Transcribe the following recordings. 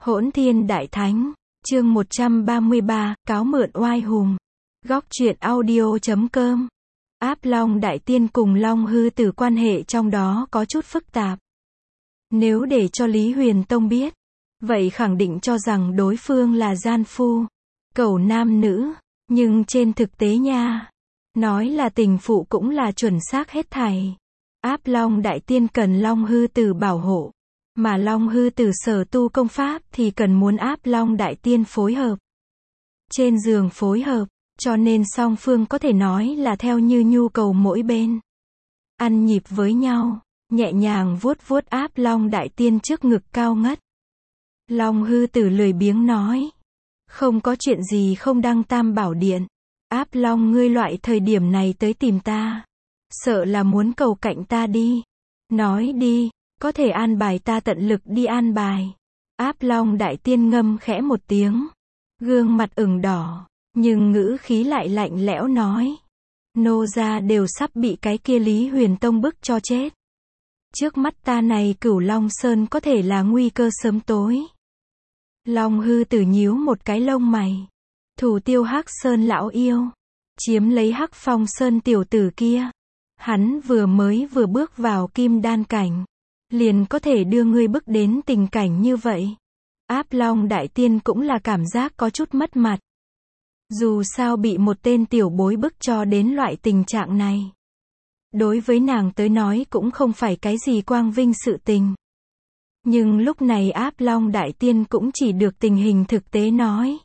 Hỗn Thiên Đại Thánh, chương 133, cáo mượn oai hùng. Góc truyện audio.com. Áp Long Đại Tiên cùng Long Hư Tử quan hệ trong đó có chút phức tạp. Nếu để cho Lý Huyền Tông biết, vậy khẳng định cho rằng đối phương là gian phu, cẩu nam nữ, nhưng trên thực tế nha, nói là tình phụ cũng là chuẩn xác hết thảy. Áp Long Đại Tiên cần Long Hư Tử bảo hộ, mà Long Hư Tử sở tu công pháp thì cần muốn Áp Long Đại Tiên phối hợp. Trên giường phối hợp, cho nên song phương có thể nói là theo như nhu cầu mỗi bên. Ăn nhịp với nhau, nhẹ nhàng vuốt vuốt Áp Long Đại Tiên trước ngực cao ngất. Long Hư Tử lười biếng nói, không có chuyện gì không đăng Tam Bảo Điện. Áp Long ngươi loại thời điểm này tới tìm ta, sợ là muốn cầu cạnh ta đi. Nói đi, có thể an bài ta tận lực đi an bài. Áp Long Đại Tiên ngâm khẽ một tiếng, gương mặt ửng đỏ, nhưng ngữ khí lại lạnh lẽo nói, nô gia đều sắp bị cái kia Lý Huyền Tông bức cho chết. Trước mắt ta này Cửu Long Sơn có thể là nguy cơ sớm tối. Long Hư Tử nhíu một cái lông mày, thủ tiêu Hắc Sơn lão yêu, chiếm lấy Hắc Phong Sơn tiểu tử kia. Hắn vừa bước vào kim đan cảnh, liền có thể đưa ngươi bức đến tình cảnh như vậy. Áp Long Đại Tiên cũng là cảm giác có chút mất mặt. Dù sao bị một tên tiểu bối bức cho đến loại tình trạng này, đối với nàng tới nói cũng không phải cái gì quang vinh sự tình. Nhưng lúc này Áp Long Đại Tiên cũng chỉ được tình hình thực tế nói.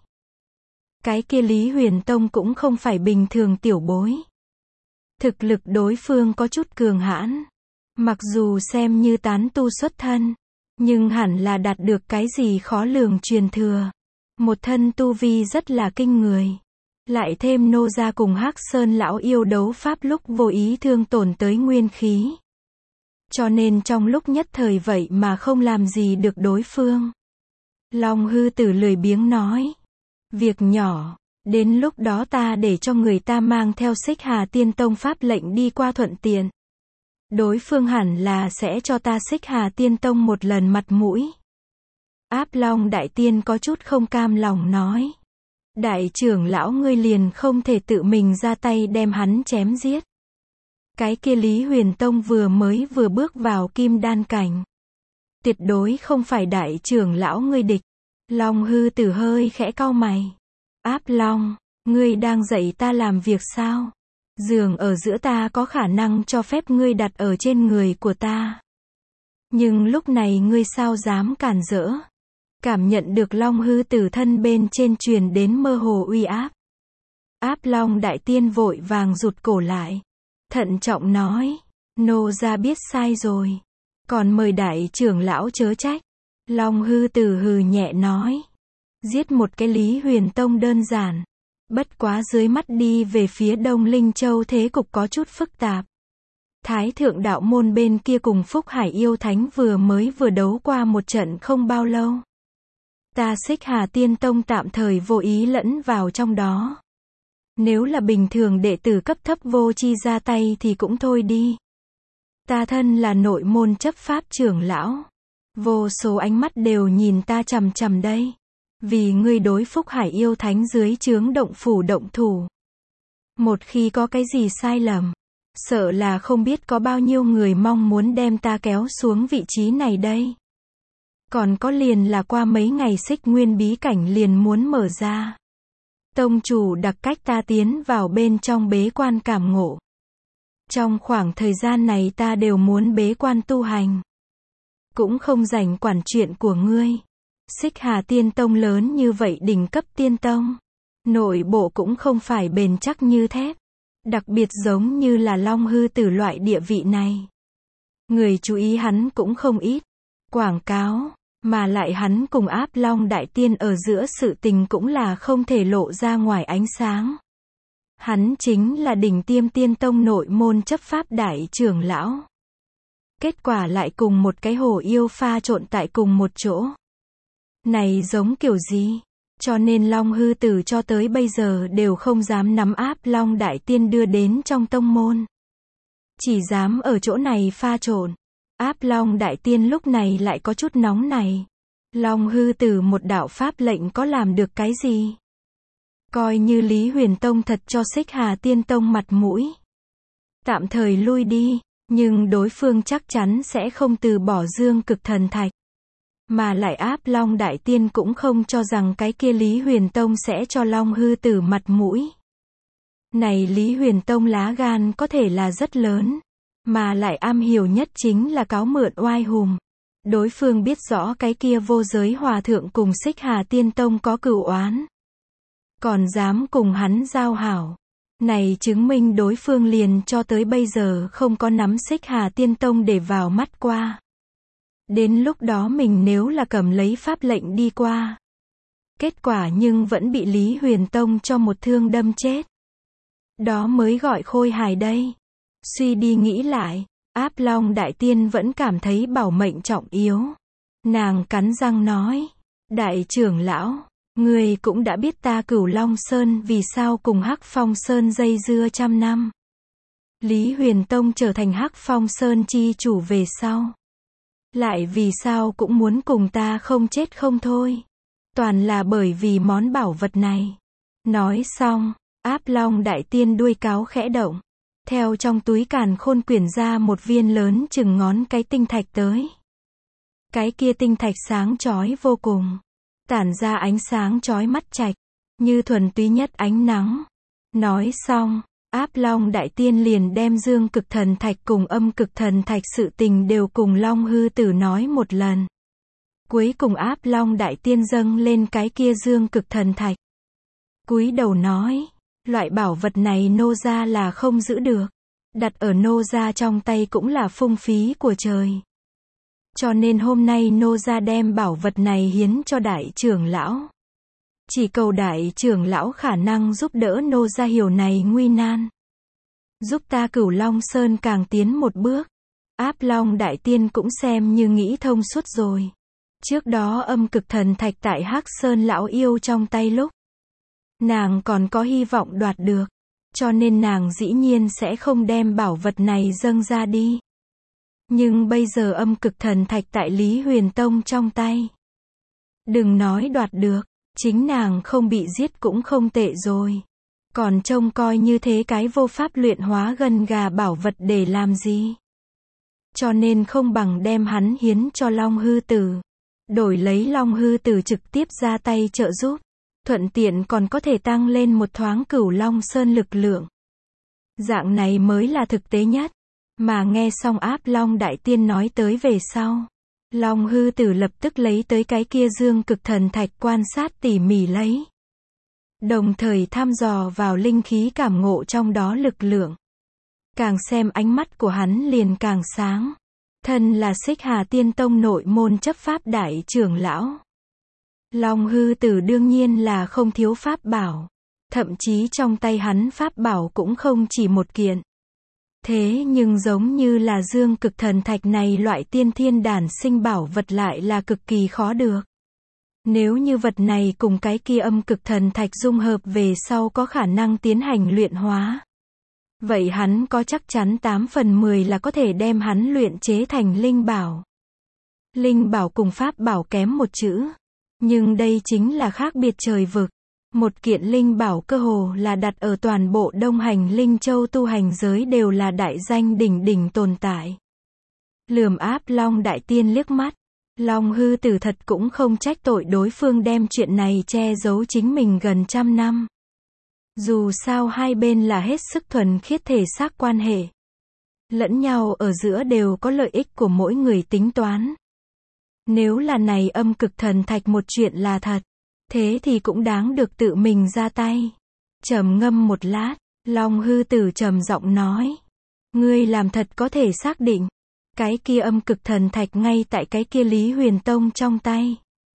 Cái kia Lý Huyền Tông cũng không phải bình thường tiểu bối. Thực lực đối phương có chút cường hãn. Mặc dù xem như tán tu xuất thân, nhưng hẳn là đạt được cái gì khó lường truyền thừa. Một thân tu vi rất là kinh người. Lại thêm nô gia cùng Hắc Sơn lão yêu đấu pháp lúc vô ý thương tổn tới nguyên khí. Cho nên trong lúc nhất thời vậy mà không làm gì được đối phương. Long Hư Tử lười biếng nói, việc nhỏ, đến lúc đó ta để cho người ta mang theo Xích Hà Tiên Tông pháp lệnh đi qua thuận tiện. Đối phương hẳn là sẽ cho ta Xích Hà Tiên Tông một lần mặt mũi. Áp Long Đại Tiên có chút không cam lòng nói, đại trưởng lão ngươi liền không thể tự mình ra tay đem hắn chém giết. Cái kia Lý Huyền Tông vừa bước vào kim đan cảnh, tuyệt đối không phải đại trưởng lão ngươi địch. Long Hư Tử hơi khẽ cau mày. Áp Long, ngươi đang dạy ta làm việc sao? Giường ở giữa ta có khả năng cho phép ngươi đặt ở trên người của ta. Nhưng lúc này ngươi sao dám cản rỡ? Cảm nhận được Long Hư Tử thân bên trên truyền đến mơ hồ uy áp. Áp Long Đại Tiên vội vàng rụt cổ lại. Thận trọng nói, nô gia biết sai rồi. Còn mời đại trưởng lão chớ trách. Long Hư Tử hừ nhẹ nói, giết một cái Lý Huyền Tông đơn giản. Bất quá dưới mắt đi về phía Đông Linh Châu thế cục có chút phức tạp. Thái thượng đạo môn bên kia cùng Phúc Hải yêu thánh vừa đấu qua một trận không bao lâu. Ta Xích Hà Tiên Tông tạm thời vô ý lẫn vào trong đó. Nếu là bình thường đệ tử cấp thấp vô chi ra tay thì cũng thôi đi. Ta thân là nội môn chấp pháp trưởng lão. Vô số ánh mắt đều nhìn ta chằm chằm đây. Vì ngươi đối Phúc Hải yêu thánh dưới trướng động phủ động thủ. Một khi có cái gì sai lầm, sợ là không biết có bao nhiêu người mong muốn đem ta kéo xuống vị trí này đây. Còn có liền là qua mấy ngày Xích Nguyên bí cảnh liền muốn mở ra. Tông chủ đặc cách ta tiến vào bên trong bế quan cảm ngộ. Trong khoảng thời gian này ta đều muốn bế quan tu hành. Cũng không rảnh quản chuyện của ngươi. Xích Hà Tiên Tông lớn như vậy đỉnh cấp tiên tông. Nội bộ cũng không phải bền chắc như thép. Đặc biệt giống như là Long Hư Tử loại địa vị này. Người chú ý hắn cũng không ít. Quảng cáo, mà lại hắn cùng Áp Long Đại Tiên ở giữa sự tình cũng là không thể lộ ra ngoài ánh sáng. Hắn chính là đỉnh tiêm tiên tông nội môn chấp pháp đại trưởng lão. Kết quả lại cùng một cái hồ yêu pha trộn tại cùng một chỗ. Này giống kiểu gì? Cho nên Long Hư Tử cho tới bây giờ đều không dám nắm Áp Long Đại Tiên đưa đến trong tông môn. Chỉ dám ở chỗ này pha trộn. Áp Long Đại Tiên lúc này lại có chút nóng này. Long hư tử một đạo pháp lệnh có làm được cái gì? Coi như Lý Huyền Tông thật cho Xích Hà Tiên Tông mặt mũi. Tạm thời lui đi, nhưng đối phương chắc chắn sẽ không từ bỏ Dương Cực Thần Thạch. Mà lại Áp Long Đại Tiên cũng không cho rằng cái kia Lý Huyền Tông sẽ cho Long hư tử mặt mũi. Này Lý Huyền Tông lá gan có thể là rất lớn, mà lại am hiểu nhất chính là cáo mượn oai hùng. Đối phương biết rõ cái kia Vô Giới Hòa Thượng cùng Xích Hà Tiên Tông có cửu oán, còn dám cùng hắn giao hảo. Này chứng minh đối phương liền cho tới bây giờ không có nắm Xích Hà Tiên Tông để vào mắt qua. Đến lúc đó mình nếu là cầm lấy pháp lệnh đi qua, kết quả nhưng vẫn bị Lý Huyền Tông cho một thương đâm chết. Đó mới gọi khôi hài đây. Suy đi nghĩ lại, Áp Long Đại Tiên vẫn cảm thấy bảo mệnh trọng yếu. Nàng cắn răng nói, đại trưởng lão, người cũng đã biết ta Cửu Long Sơn vì sao cùng Hắc Phong Sơn dây dưa trăm năm. Lý Huyền Tông trở thành Hắc Phong Sơn chi chủ về sau, lại vì sao cũng muốn cùng ta không chết không thôi. Toàn là bởi vì món bảo vật này. Nói xong, Áp Long Đại Tiên đuôi cáo khẽ động, theo trong túi càn khôn quyển ra một viên lớn chừng ngón cái tinh thạch tới. Cái kia tinh thạch sáng chói vô cùng, tản ra ánh sáng chói mắt chạch, như thuần túy nhất ánh nắng. Nói xong, Áp Long Đại Tiên liền đem Dương Cực Thần Thạch cùng Âm Cực Thần Thạch sự tình đều cùng Long hư tử nói một lần. Cuối cùng Áp Long Đại Tiên dâng lên cái kia Dương Cực Thần Thạch, cúi đầu nói, loại bảo vật này nô gia là không giữ được, đặt ở nô gia trong tay cũng là phung phí của trời. Cho nên hôm nay nô gia đem bảo vật này hiến cho đại trưởng lão. Chỉ cầu đại trưởng lão khả năng giúp đỡ nô gia hiểu này nguy nan, giúp ta Cửu Long Sơn càng tiến một bước. Áp Long Đại Tiên cũng xem như nghĩ thông suốt rồi. Trước đó Âm Cực Thần Thạch tại Hắc Sơn lão yêu trong tay lúc, nàng còn có hy vọng đoạt được, cho nên nàng dĩ nhiên sẽ không đem bảo vật này dâng ra đi. Nhưng bây giờ Âm Cực Thần Thạch tại Lý Huyền Tông trong tay, đừng nói đoạt được, chính nàng không bị giết cũng không tệ rồi. Còn trông coi như thế cái vô pháp luyện hóa gân gà bảo vật để làm gì? Cho nên không bằng đem hắn hiến cho Long hư tử, đổi lấy Long hư tử trực tiếp ra tay trợ giúp, thuận tiện còn có thể tăng lên một thoáng Cửu Long Sơn lực lượng. Dạng này mới là thực tế nhất. Mà nghe xong Áp Long Đại Tiên nói tới về sau, Long hư tử lập tức lấy tới cái kia Dương Cực Thần Thạch quan sát tỉ mỉ lấy, đồng thời thăm dò vào linh khí cảm ngộ trong đó lực lượng. Càng xem ánh mắt của hắn liền càng sáng. Thân là Xích Hà Tiên Tông nội môn chấp pháp đại trưởng lão, Long hư tử đương nhiên là không thiếu pháp bảo. Thậm chí trong tay hắn pháp bảo cũng không chỉ một kiện. Thế nhưng giống như là Dương Cực Thần Thạch này loại tiên thiên đản sinh bảo vật lại là cực kỳ khó được. Nếu như vật này cùng cái kia Âm Cực Thần Thạch dung hợp về sau có khả năng tiến hành luyện hóa, vậy hắn có chắc chắn 8 phần 10 là có thể đem hắn luyện chế thành linh bảo. Linh bảo cùng pháp bảo kém một chữ, nhưng đây chính là khác biệt trời vực. Một kiện linh bảo cơ hồ là đặt ở toàn bộ Đông Hành Linh Châu tu hành giới đều là đại danh đỉnh đỉnh tồn tại. Lườm Áp Long Đại Tiên liếc mắt, Long hư tử thật cũng không trách tội đối phương đem chuyện này che giấu chính mình gần trăm năm. Dù sao hai bên là hết sức thuần khiết thể xác quan hệ, lẫn nhau ở giữa đều có lợi ích của mỗi người tính toán. Nếu là này Âm Cực Thần Thạch một chuyện là thật, thế thì cũng đáng được tự mình ra tay. Trầm ngâm một lát, Long hư tử trầm giọng nói, ngươi làm thật có thể xác định, cái kia Âm Cực Thần Thạch ngay tại cái kia Lý Huyền Tông trong tay.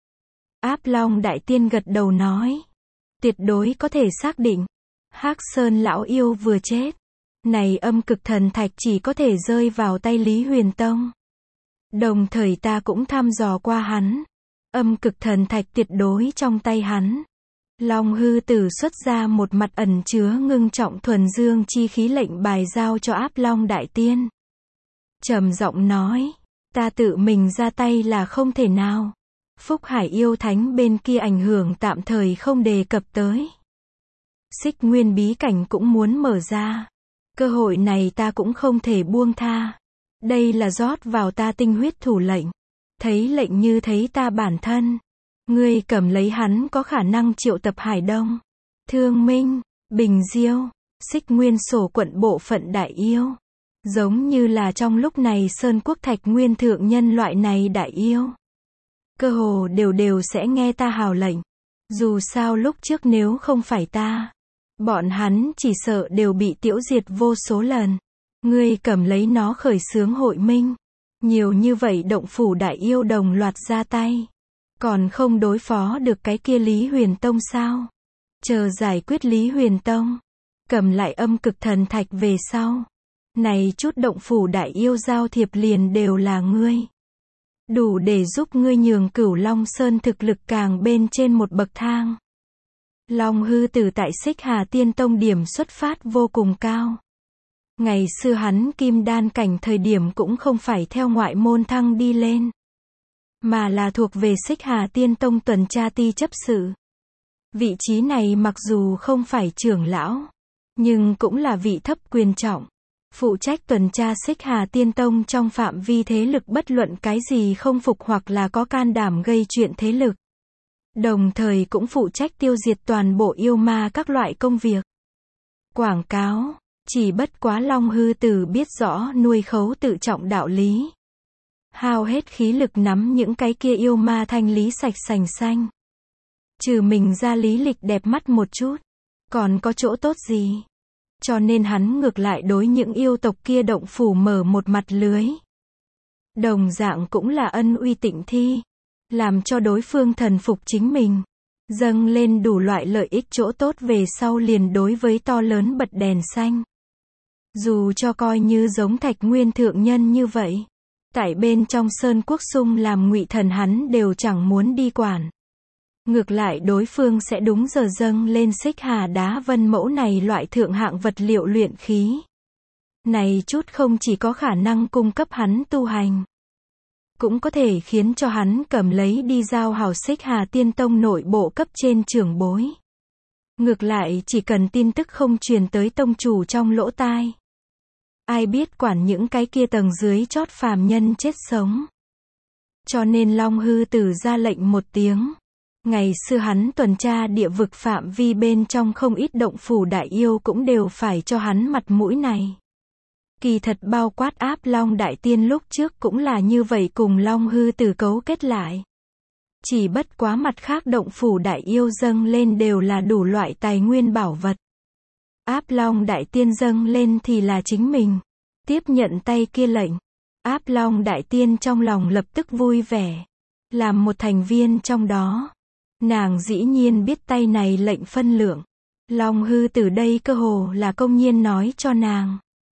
Áp Long Đại Tiên gật đầu nói, tuyệt đối có thể xác định. Hắc Sơn lão yêu vừa chết, này Âm Cực Thần Thạch chỉ có thể rơi vào tay Lý Huyền Tông. Đồng thời ta cũng thăm dò qua hắn, Âm Cực Thần Thạch tuyệt đối trong tay hắn. Long hư tử xuất ra một mặt ẩn chứa ngưng trọng thuần dương chi khí lệnh bài giao cho Áp Long Đại Tiên. Trầm giọng nói, ta tự mình ra tay là không thể nào. Phúc Hải yêu thánh bên kia ảnh hưởng tạm thời không đề cập tới. Xích Nguyên bí cảnh cũng muốn mở ra. Cơ hội này ta cũng không thể buông tha. Đây là rót vào ta tinh huyết thủ lệnh. Thấy lệnh như thấy ta bản thân. Ngươi cầm lấy hắn có khả năng triệu tập Hải Đông, Thương Minh, Bình Diêu, Xích Nguyên sổ quận bộ phận đại yêu. Giống như là trong lúc này Sơn Quốc Thạch Nguyên thượng nhân loại này đại yêu. Cơ hồ đều sẽ nghe ta hào lệnh. Dù sao lúc trước nếu không phải ta, bọn hắn chỉ sợ đều bị tiêu diệt vô số lần. Ngươi cầm lấy nó khởi xướng hội minh. Nhiều như vậy động phủ đại yêu đồng loạt ra tay. Còn không đối phó được cái kia Lý Huyền Tông sao? Chờ giải quyết Lý Huyền Tông. Cầm lại âm cực thần thạch về sau. Này chút động phủ đại yêu giao thiệp liền đều là ngươi. Đủ để giúp ngươi nhường Cửu Long Sơn thực lực càng bên trên một bậc thang. Long hư tử tại Xích Hà Tiên Tông điểm xuất phát vô cùng cao. Ngày xưa hắn kim đan cảnh thời điểm cũng không phải theo ngoại môn thăng đi lên, mà là thuộc về Xích Hà Tiên Tông tuần tra ti chấp sự. Vị trí này mặc dù không phải trưởng lão, nhưng cũng là vị thấp quyền trọng. Phụ trách tuần tra Xích Hà Tiên Tông trong phạm vi thế lực bất luận cái gì không phục hoặc là có can đảm gây chuyện thế lực. Đồng thời cũng phụ trách tiêu diệt toàn bộ yêu ma các loại công việc. Quảng cáo, chỉ bất quá Long hư tử biết rõ nuôi khấu tự trọng đạo lý. Hao hết khí lực nắm những cái kia yêu ma thanh lý sạch sành xanh. Trừ mình ra lý lịch đẹp mắt một chút, còn có chỗ tốt gì? Cho nên hắn ngược lại đối những yêu tộc kia động phủ mở một mặt lưới. Đồng dạng cũng là ân uy tịnh thi, làm cho đối phương thần phục chính mình, dâng lên đủ loại lợi ích chỗ tốt về sau liền đối với to lớn bật đèn xanh. Dù cho coi như giống Thạch Nguyên thượng nhân như vậy, tại bên trong Sơn Quốc Sung làm ngụy thần hắn đều chẳng muốn đi quản. Ngược lại đối phương sẽ đúng giờ dâng lên Xích Hà đá vân mẫu này loại thượng hạng vật liệu luyện khí. Này chút không chỉ có khả năng cung cấp hắn tu hành, cũng có thể khiến cho hắn cầm lấy đi giao hảo Xích Hà Tiên Tông nội bộ cấp trên trưởng bối. Ngược lại chỉ cần tin tức không truyền tới tông chủ trong lỗ tai. Ai biết quản những cái kia tầng dưới chót phàm nhân chết sống. Cho nên Long hư tử ra lệnh một tiếng. Ngày xưa hắn tuần tra địa vực phạm vi bên trong không ít động phủ đại yêu cũng đều phải cho hắn mặt mũi này. Kỳ thật bao quát Áp Long Đại Tiên lúc trước cũng là như vậy cùng Long hư tử cấu kết lại. Chỉ bất quá mặt khác động phủ đại yêu dâng lên đều là đủ loại tài nguyên bảo vật. Áp Long Đại Tiên dâng lên thì là chính mình. Tiếp nhận tay kia lệnh. Áp Long Đại Tiên trong lòng lập tức vui vẻ. Làm một thành viên trong đó. Nàng dĩ nhiên biết tay này lệnh phân lượng. Long hư tử đây cơ hồ là công nhiên nói cho nàng.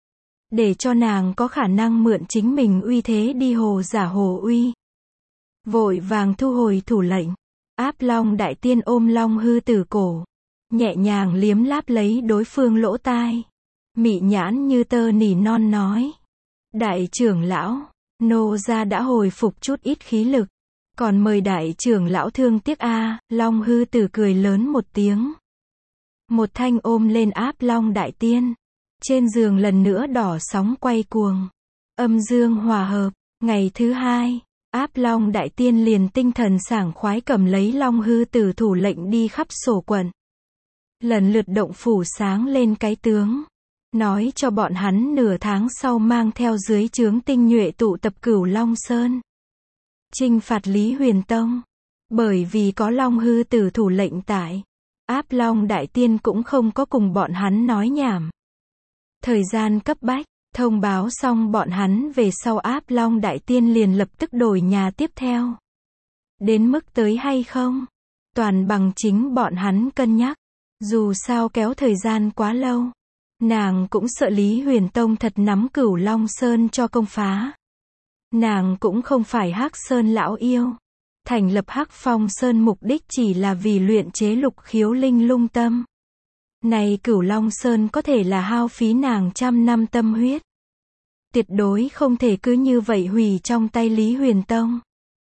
Để cho nàng có khả năng mượn chính mình uy thế đi hồ giả hồ uy. Vội vàng thu hồi thủ lệnh. Áp Long Đại Tiên ôm Long hư tử cổ. Nhẹ nhàng liếm láp lấy đối phương lỗ tai. Mị nhãn như tơ nỉ non nói. Đại trưởng lão, nô gia đã hồi phục chút ít khí lực. Còn mời đại trưởng lão thương tiếc a. Long hư tử cười lớn một tiếng. Một thanh ôm lên Áp Long Đại Tiên. Trên giường lần nữa đỏ sóng quay cuồng. Âm dương hòa hợp. Ngày thứ hai, Áp Long Đại Tiên liền tinh thần sảng khoái cầm lấy Long hư tử thủ lệnh đi khắp sổ quận. Lần lượt động phủ sáng lên cái tướng. Nói cho bọn hắn nửa tháng sau mang theo dưới trướng tinh nhuệ tụ tập Cửu Long Sơn. Chinh phạt Lý Huyền Tông. Bởi vì có Long hư tử thủ lệnh tại. Áp Long Đại Tiên cũng không có cùng bọn hắn nói nhảm. Thời gian cấp bách, thông báo xong bọn hắn về sau Áp Long Đại Tiên liền lập tức đổi nhà tiếp theo. Đến mức tới hay không? Toàn bằng chính bọn hắn cân nhắc. Dù sao kéo thời gian quá lâu. Nàng cũng sợ Lý Huyền Tông thật nắm Cửu Long Sơn cho công phá. Nàng cũng không phải Hắc Sơn lão yêu. Thành lập Hắc Phong Sơn mục đích chỉ là vì luyện chế lục khiếu linh lung tâm. Này Cửu Long Sơn có thể là hao phí nàng trăm năm tâm huyết. Tuyệt đối không thể cứ như vậy hủy trong tay Lý Huyền Tông.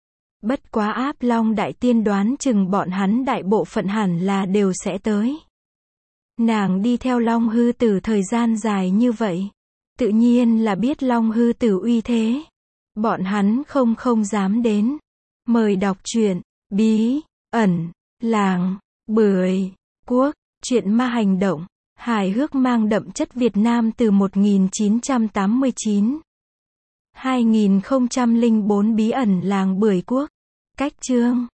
Bất quá Áp Long Đại Tiên đoán chừng bọn hắn đại bộ phận hẳn là đều sẽ tới. Nàng đi theo Long Hư Tử thời gian dài như vậy, tự nhiên là biết Long Hư Tử uy thế. Bọn hắn không dám đến. Mời đọc truyện Bí ẩn làng Bưởi Quốc, truyện ma hành động, hài hước mang đậm chất Việt Nam từ 1989. 2004 Bí ẩn làng Bưởi Quốc. Cách chương